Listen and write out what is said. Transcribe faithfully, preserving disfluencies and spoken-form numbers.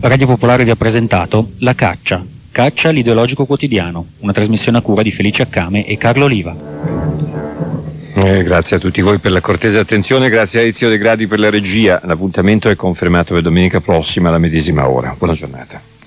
Radio Popolare vi ha presentato La Caccia, Caccia l'ideologico quotidiano, una trasmissione a cura di Felice Accame e Carlo Oliva. Eh, grazie a tutti voi per la cortese attenzione, grazie a Ezio De Gradi per la regia. L'appuntamento è confermato per domenica prossima alla medesima ora. Buona giornata.